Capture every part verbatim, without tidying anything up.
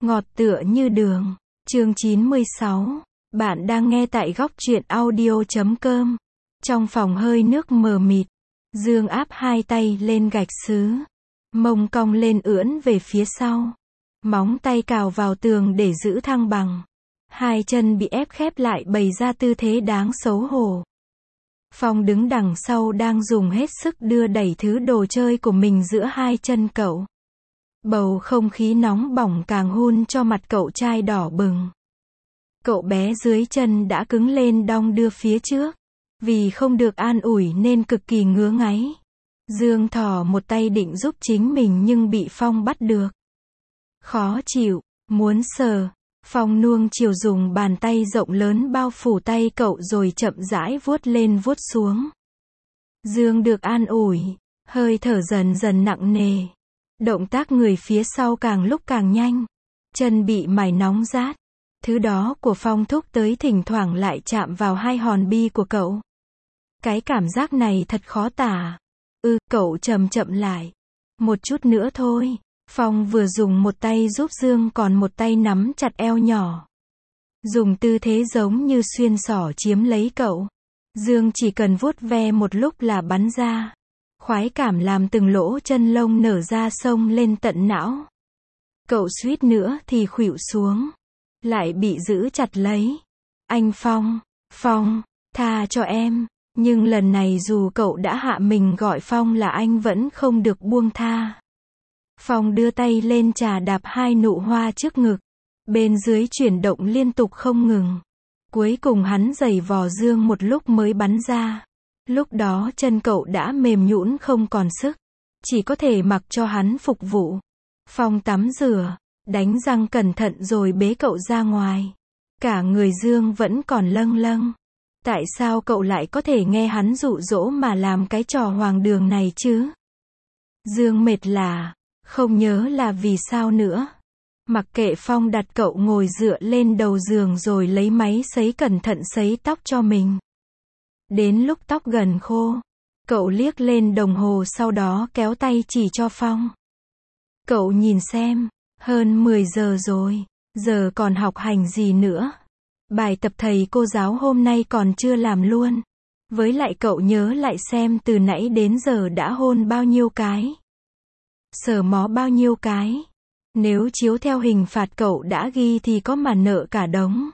Ngọt tựa như đường. Chương chín mươi sáu. Bạn đang nghe tại góc truyện audio chấm com. Trong phòng hơi nước mờ mịt, Dương áp hai tay lên gạch sứ, mông cong lên ưỡn về phía sau, móng tay cào vào tường để giữ thăng bằng. Hai chân bị ép khép lại bày ra tư thế đáng xấu hổ. Phong đứng đằng sau đang dùng hết sức đưa đẩy thứ đồ chơi của mình giữa hai chân cậu. Bầu không khí nóng bỏng càng hun cho mặt cậu trai đỏ bừng. Cậu bé dưới chân đã cứng lên đong đưa phía trước. Vì không được an ủi nên cực kỳ ngứa ngáy. Dương thò một tay định giúp chính mình nhưng bị Phong bắt được. Khó chịu, muốn sờ. Phong nuông chiều dùng bàn tay rộng lớn bao phủ tay cậu rồi chậm rãi vuốt lên vuốt xuống. Dương được an ủi, hơi thở dần dần nặng nề. Động tác người phía sau càng lúc càng nhanh. Chân bị mài nóng rát. Thứ đó của Phong thúc tới thỉnh thoảng lại chạm vào hai hòn bi của cậu. Cái cảm giác này thật khó tả. Ừ, cậu chậm chậm lại. Một chút nữa thôi. Phong vừa dùng một tay giúp Dương còn một tay nắm chặt eo nhỏ. Dùng tư thế giống như xuyên xỏ chiếm lấy cậu. Dương chỉ cần vuốt ve một lúc là bắn ra. Khoái cảm làm từng lỗ chân lông nở ra xông lên tận não. Cậu suýt nữa thì khuỵu xuống. Lại bị giữ chặt lấy. Anh Phong, Phong, tha cho em. Nhưng lần này dù cậu đã hạ mình gọi Phong là anh vẫn không được buông tha. Phong đưa tay lên chà đạp hai nụ hoa trước ngực. Bên dưới chuyển động liên tục không ngừng. Cuối cùng hắn giày vò Dương một lúc mới bắn ra. Lúc đó chân cậu đã mềm nhũn không còn sức. Chỉ có thể mặc cho hắn phục vụ. Phong tắm rửa, đánh răng cẩn thận rồi bế cậu ra ngoài. Cả người Dương vẫn còn lâng lâng. Tại sao cậu lại có thể nghe hắn dụ dỗ mà làm cái trò hoang đường này chứ? Dương mệt lả, không nhớ là vì sao nữa. Mặc kệ Phong đặt cậu ngồi dựa lên đầu giường rồi lấy máy sấy cẩn thận sấy tóc cho mình. Đến lúc tóc gần khô, cậu liếc lên đồng hồ sau đó kéo tay chỉ cho Phong. Cậu nhìn xem, hơn mười giờ rồi, giờ còn học hành gì nữa? Bài tập thầy cô giáo hôm nay còn chưa làm luôn. Với lại cậu nhớ lại xem từ nãy đến giờ đã hôn bao nhiêu cái. Sờ mó bao nhiêu cái. Nếu chiếu theo hình phạt cậu đã ghi thì có mà nợ cả đống.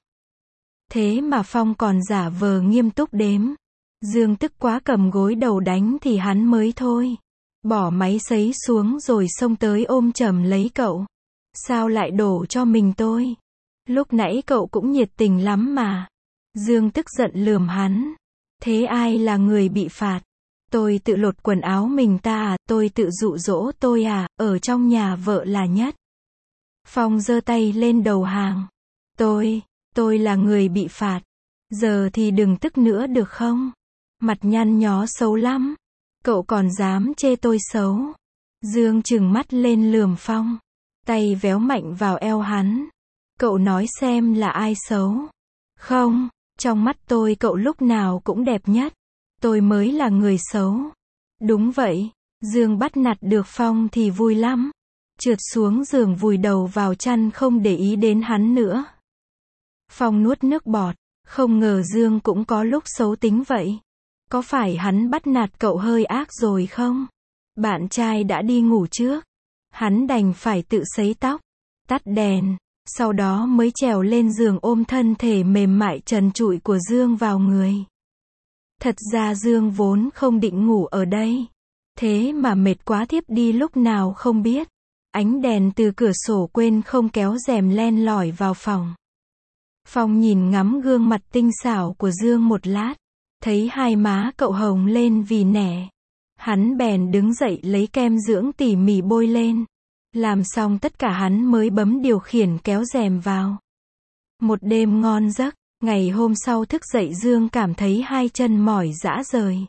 Thế mà Phong còn giả vờ nghiêm túc đếm. Dương tức quá cầm gối đầu đánh thì hắn mới thôi. Bỏ máy sấy xuống rồi xông tới ôm chầm lấy cậu. Sao lại đổ cho mình tôi? Lúc nãy cậu cũng nhiệt tình lắm mà. Dương tức giận lườm hắn. Thế ai là người bị phạt? Tôi tự lột quần áo mình ta à? Tôi tự dụ dỗ tôi à? Ở trong nhà vợ là nhất. Phong giơ tay lên đầu hàng. Tôi, tôi là người bị phạt. Giờ thì đừng tức nữa được không? Mặt nhăn nhó xấu lắm. Cậu còn dám chê tôi xấu. Dương trừng mắt lên lườm Phong. Tay véo mạnh vào eo hắn. Cậu nói xem là ai xấu? Không, trong mắt tôi cậu lúc nào cũng đẹp nhất. Tôi mới là người xấu. Đúng vậy. Dương bắt nạt được Phong thì vui lắm. Trượt xuống giường vùi đầu vào chăn không để ý đến hắn nữa. Phong nuốt nước bọt. Không ngờ Dương cũng có lúc xấu tính vậy. Có phải hắn bắt nạt cậu hơi ác rồi không? Bạn trai đã đi ngủ trước. Hắn đành phải tự sấy tóc. Tắt đèn. Sau đó mới trèo lên giường ôm thân thể mềm mại trần trụi của Dương vào người. Thật ra Dương vốn không định ngủ ở đây. Thế mà mệt quá thiếp đi lúc nào không biết. Ánh đèn từ cửa sổ quên không kéo rèm len lỏi vào phòng. Phong nhìn ngắm gương mặt tinh xảo của Dương một lát. Thấy hai má cậu hồng lên vì nẻ. Hắn bèn đứng dậy lấy kem dưỡng tỉ mỉ bôi lên. Làm xong tất cả hắn mới bấm điều khiển kéo rèm vào. Một đêm ngon giấc, ngày hôm sau thức dậy Dương cảm thấy hai chân mỏi rã rời.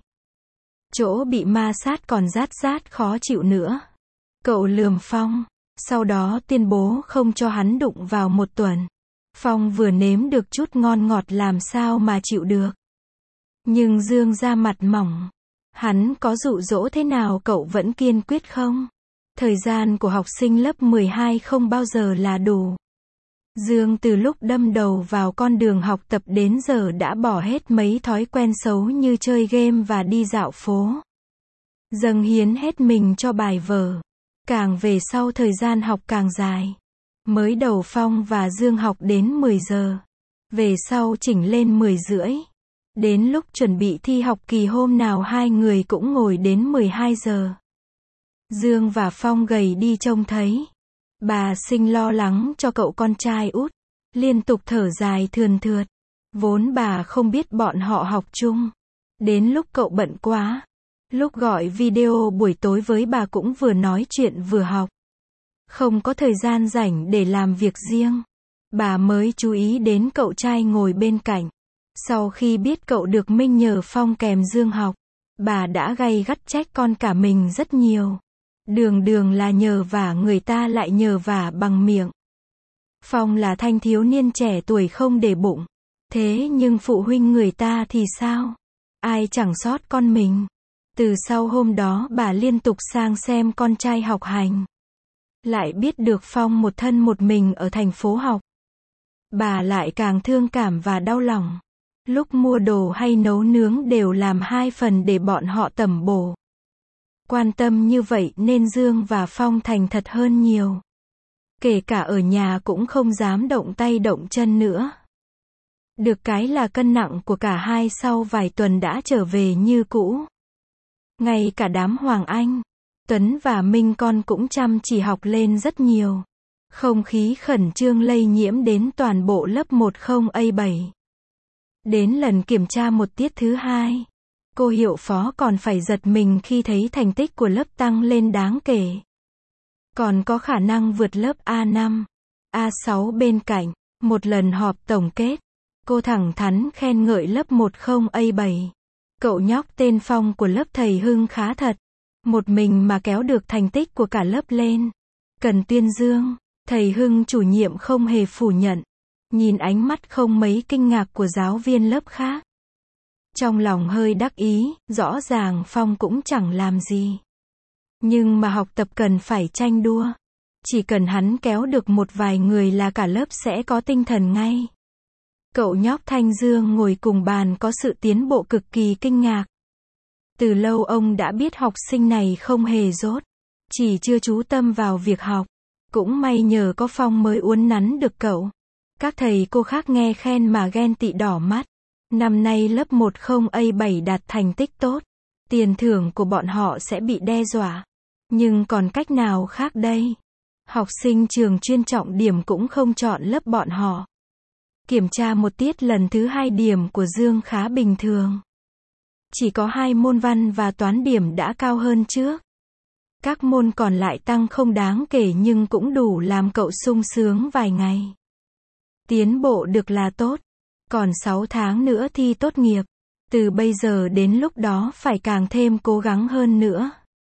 Chỗ bị ma sát còn rát rát khó chịu nữa. Cậu lườm Phong, sau đó tuyên bố không cho hắn đụng vào một tuần. Phong vừa nếm được chút ngon ngọt làm sao mà chịu được. Nhưng Dương da mặt mỏng. Hắn có dụ dỗ thế nào cậu vẫn kiên quyết không? Thời gian của học sinh lớp mười hai không bao giờ là đủ. Dương từ lúc đâm đầu vào con đường học tập đến giờ đã bỏ hết mấy thói quen xấu như chơi game và đi dạo phố. Dâng hiến hết mình cho bài vở. Càng về sau thời gian học càng dài. Mới đầu Phong và Dương học đến mười giờ. Về sau chỉnh lên mười rưỡi. Đến lúc chuẩn bị thi học kỳ hôm nào hai người cũng ngồi đến mười hai giờ. Dương và Phong gầy đi trông thấy. Bà Sinh lo lắng cho cậu con trai út. Liên tục thở dài thườn thượt. Vốn bà không biết bọn họ học chung. Đến lúc cậu bận quá. Lúc gọi video buổi tối với bà cũng vừa nói chuyện vừa học. Không có thời gian rảnh để làm việc riêng. Bà mới chú ý đến cậu trai ngồi bên cạnh. Sau khi biết cậu được Minh nhờ Phong kèm Dương học, bà đã gay gắt trách con cả mình rất nhiều. Đường đường là nhờ vả người ta lại nhờ vả bằng miệng. Phong là thanh thiếu niên trẻ tuổi không để bụng. Thế nhưng phụ huynh người ta thì sao? Ai chẳng sót con mình. Từ sau hôm đó bà liên tục sang xem con trai học hành. Lại biết được Phong một thân một mình ở thành phố học. Bà lại càng thương cảm và đau lòng. Lúc mua đồ hay nấu nướng đều làm hai phần để bọn họ tẩm bổ. Quan tâm như vậy nên Dương và Phong thành thật hơn nhiều. Kể cả ở nhà cũng không dám động tay động chân nữa. Được cái là cân nặng của cả hai sau vài tuần đã trở về như cũ. Ngay cả đám Hoàng Anh, Tuấn và Minh con cũng chăm chỉ học lên rất nhiều. Không khí khẩn trương lây nhiễm đến toàn bộ lớp một không A bảy. Đến lần kiểm tra một tiết thứ hai, cô hiệu phó còn phải giật mình khi thấy thành tích của lớp tăng lên đáng kể. Còn có khả năng vượt lớp A năm, A sáu bên cạnh. Một lần họp tổng kết, cô thẳng thắn khen ngợi lớp một không A bảy. Cậu nhóc tên Phong của lớp thầy Hưng khá thật. Một mình mà kéo được thành tích của cả lớp lên. Cần tuyên dương, thầy Hưng chủ nhiệm không hề phủ nhận. Nhìn ánh mắt không mấy kinh ngạc của giáo viên lớp khác. Trong lòng hơi đắc ý, rõ ràng Phong cũng chẳng làm gì. Nhưng mà học tập cần phải tranh đua. Chỉ cần hắn kéo được một vài người là cả lớp sẽ có tinh thần ngay. Cậu nhóc Thanh Dương ngồi cùng bàn có sự tiến bộ cực kỳ kinh ngạc. Từ lâu ông đã biết học sinh này không hề dốt. Chỉ chưa chú tâm vào việc học. Cũng may nhờ có Phong mới uốn nắn được cậu. Các thầy cô khác nghe khen mà ghen tị đỏ mắt. Năm nay lớp một không A bảy đạt thành tích tốt. Tiền thưởng của bọn họ sẽ bị đe dọa. Nhưng còn cách nào khác đây? Học sinh trường chuyên trọng điểm cũng không chọn lớp bọn họ. Kiểm tra một tiết lần thứ hai điểm của Dương khá bình thường. Chỉ có hai môn văn và toán điểm đã cao hơn trước. Các môn còn lại tăng không đáng kể nhưng cũng đủ làm cậu sung sướng vài ngày. Tiến bộ được là tốt. Còn sáu tháng nữa thi tốt nghiệp. Từ bây giờ đến lúc đó phải càng thêm cố gắng hơn nữa.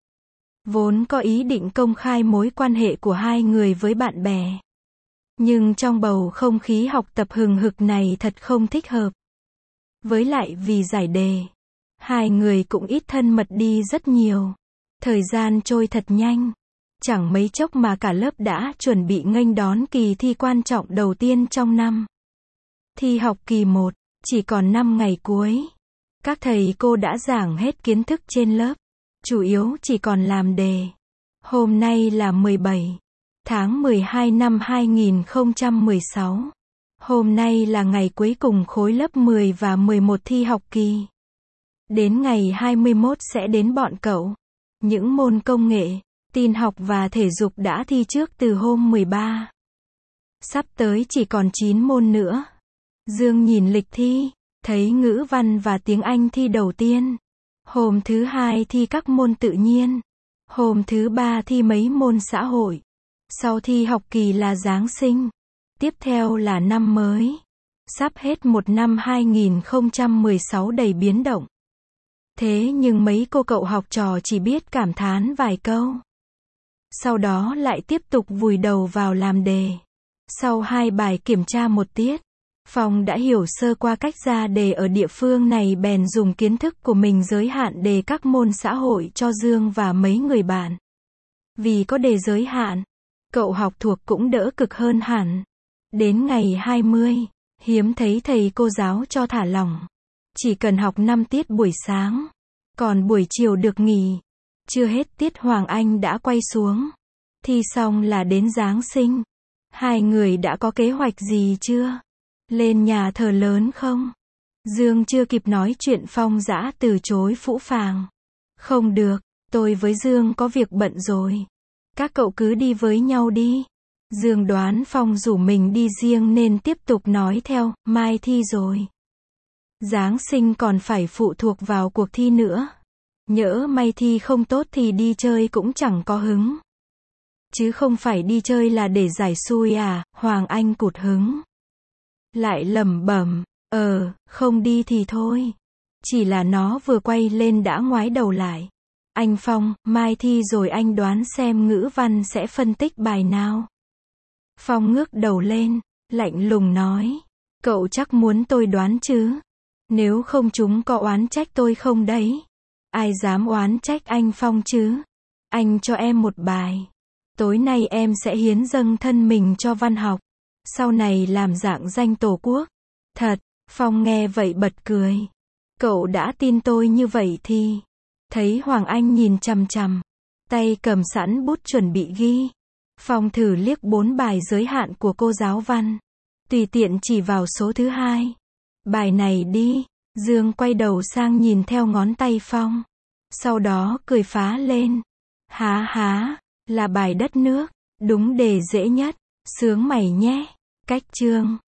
Vốn có ý định công khai mối quan hệ của hai người với bạn bè. Nhưng trong bầu không khí học tập hừng hực này thật không thích hợp. Với lại vì giải đề, hai người cũng ít thân mật đi rất nhiều. Thời gian trôi thật nhanh. Chẳng mấy chốc mà cả lớp đã chuẩn bị nghênh đón kỳ thi quan trọng đầu tiên trong năm. Thi học kỳ một, chỉ còn năm ngày cuối. Các thầy cô đã giảng hết kiến thức trên lớp. Chủ yếu chỉ còn làm đề. Hôm nay là mười bảy tháng mười hai năm hai nghìn không trăm mười sáu. Hôm nay là ngày cuối cùng khối lớp mười và mười một thi học kỳ. Đến ngày hai mươi mốt sẽ đến bọn cậu. Những môn công nghệ, tin học và thể dục đã thi trước từ hôm mười ba. Sắp tới chỉ còn chín môn nữa. Dương nhìn lịch thi, thấy ngữ văn và tiếng Anh thi đầu tiên. Hôm thứ hai thi các môn tự nhiên. Hôm thứ ba thi mấy môn xã hội. Sau thi học kỳ là Giáng sinh. Tiếp theo là năm mới. Sắp hết một năm hai nghìn không trăm mười sáu đầy biến động. Thế nhưng mấy cô cậu học trò chỉ biết cảm thán vài câu. Sau đó lại tiếp tục vùi đầu vào làm đề. Sau hai bài kiểm tra một tiết, Phong đã hiểu sơ qua cách ra đề ở địa phương này bèn dùng kiến thức của mình giới hạn đề các môn xã hội cho Dương và mấy người bạn. Vì có đề giới hạn, cậu học thuộc cũng đỡ cực hơn hẳn. Đến ngày hai mươi, hiếm thấy thầy cô giáo cho thả lỏng. Chỉ cần học năm tiết buổi sáng, còn buổi chiều được nghỉ. Chưa hết tiết Hoàng Anh đã quay xuống. Thi xong là đến Giáng sinh. Hai người đã có kế hoạch gì chưa? Lên nhà thờ lớn không? Dương chưa kịp nói chuyện Phong dã từ chối phũ phàng. Không được, tôi với Dương có việc bận rồi. Các cậu cứ đi với nhau đi. Dương đoán Phong rủ mình đi riêng nên tiếp tục nói theo, mai thi rồi. Giáng sinh còn phải phụ thuộc vào cuộc thi nữa. Nhỡ may thi không tốt thì đi chơi cũng chẳng có hứng. Chứ không phải đi chơi là để giải xui à, Hoàng Anh cụt hứng. Lại lẩm bẩm, ờ, không đi thì thôi. Chỉ là nó vừa quay lên đã ngoái đầu lại. Anh Phong, mai thi rồi anh đoán xem ngữ văn sẽ phân tích bài nào. Phong ngước đầu lên, lạnh lùng nói. Cậu chắc muốn tôi đoán chứ? Nếu không chúng có oán trách tôi không đấy? Ai dám oán trách anh Phong chứ? Anh cho em một bài. Tối nay em sẽ hiến dâng thân mình cho văn học. Sau này làm dạng danh Tổ quốc. Thật, Phong nghe vậy bật cười. Cậu đã tin tôi như vậy thì... Thấy Hoàng Anh nhìn chằm chằm, tay cầm sẵn bút chuẩn bị ghi. Phong thử liếc bốn bài giới hạn của cô giáo văn. Tùy tiện chỉ vào số thứ hai. Bài này đi. Dương quay đầu sang nhìn theo ngón tay Phong. Sau đó cười phá lên. Há há, là bài đất nước. Đúng đề dễ nhất. Sướng mày nhé. Cách chương.